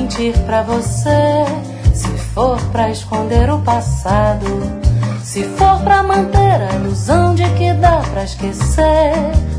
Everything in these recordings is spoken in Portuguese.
mentir pra você, se for pra esconder o passado, se for pra manter a ilusão de que dá pra esquecer,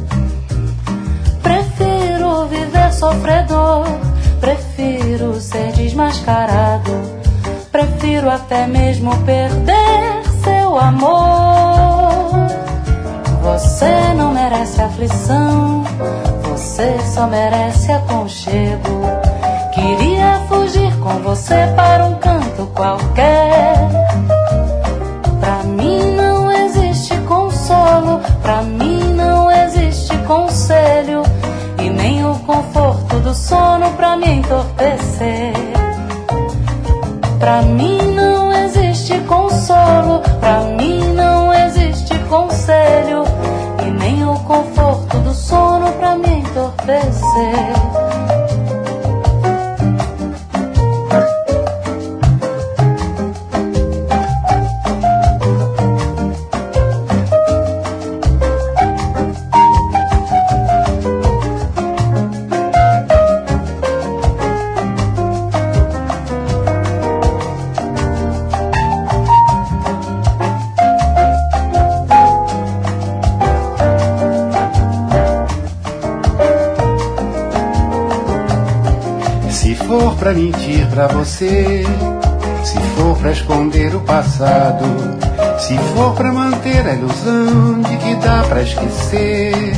prefiro viver sofredor, prefiro ser desmascarado, prefiro até mesmo perder seu amor. Você não merece aflição, você só merece aconchego. Queria fugir com você para um canto qualquer. Pra mim não existe consolo, pra mim não existe conselho, e nem o conforto do sono pra me entorpecer. Pra mim não existe consolo, pra mim não existe conselho, e nem o conforto do sono pra me entorpecer. Se for pra mentir pra você, se for pra esconder o passado, se for pra manter a ilusão de que dá pra esquecer,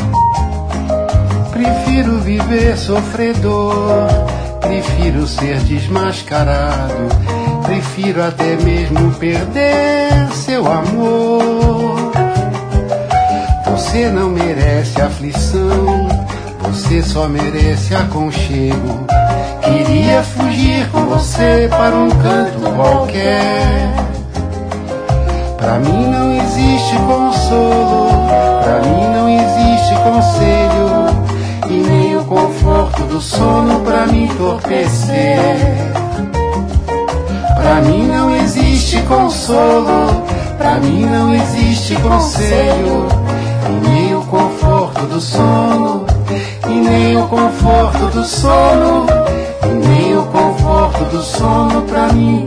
prefiro viver sofredor, prefiro ser desmascarado, prefiro até mesmo perder seu amor. Você não merece aflição, você só merece aconchego. Queria fugir com você para um canto qualquer. Pra mim não existe consolo, pra mim não existe conselho, e nem o conforto do sono pra me entorpecer. Pra mim não existe consolo, pra mim não existe conselho, e nem o conforto do sono, e nem o conforto do sono, e nem o conforto do sono pra mim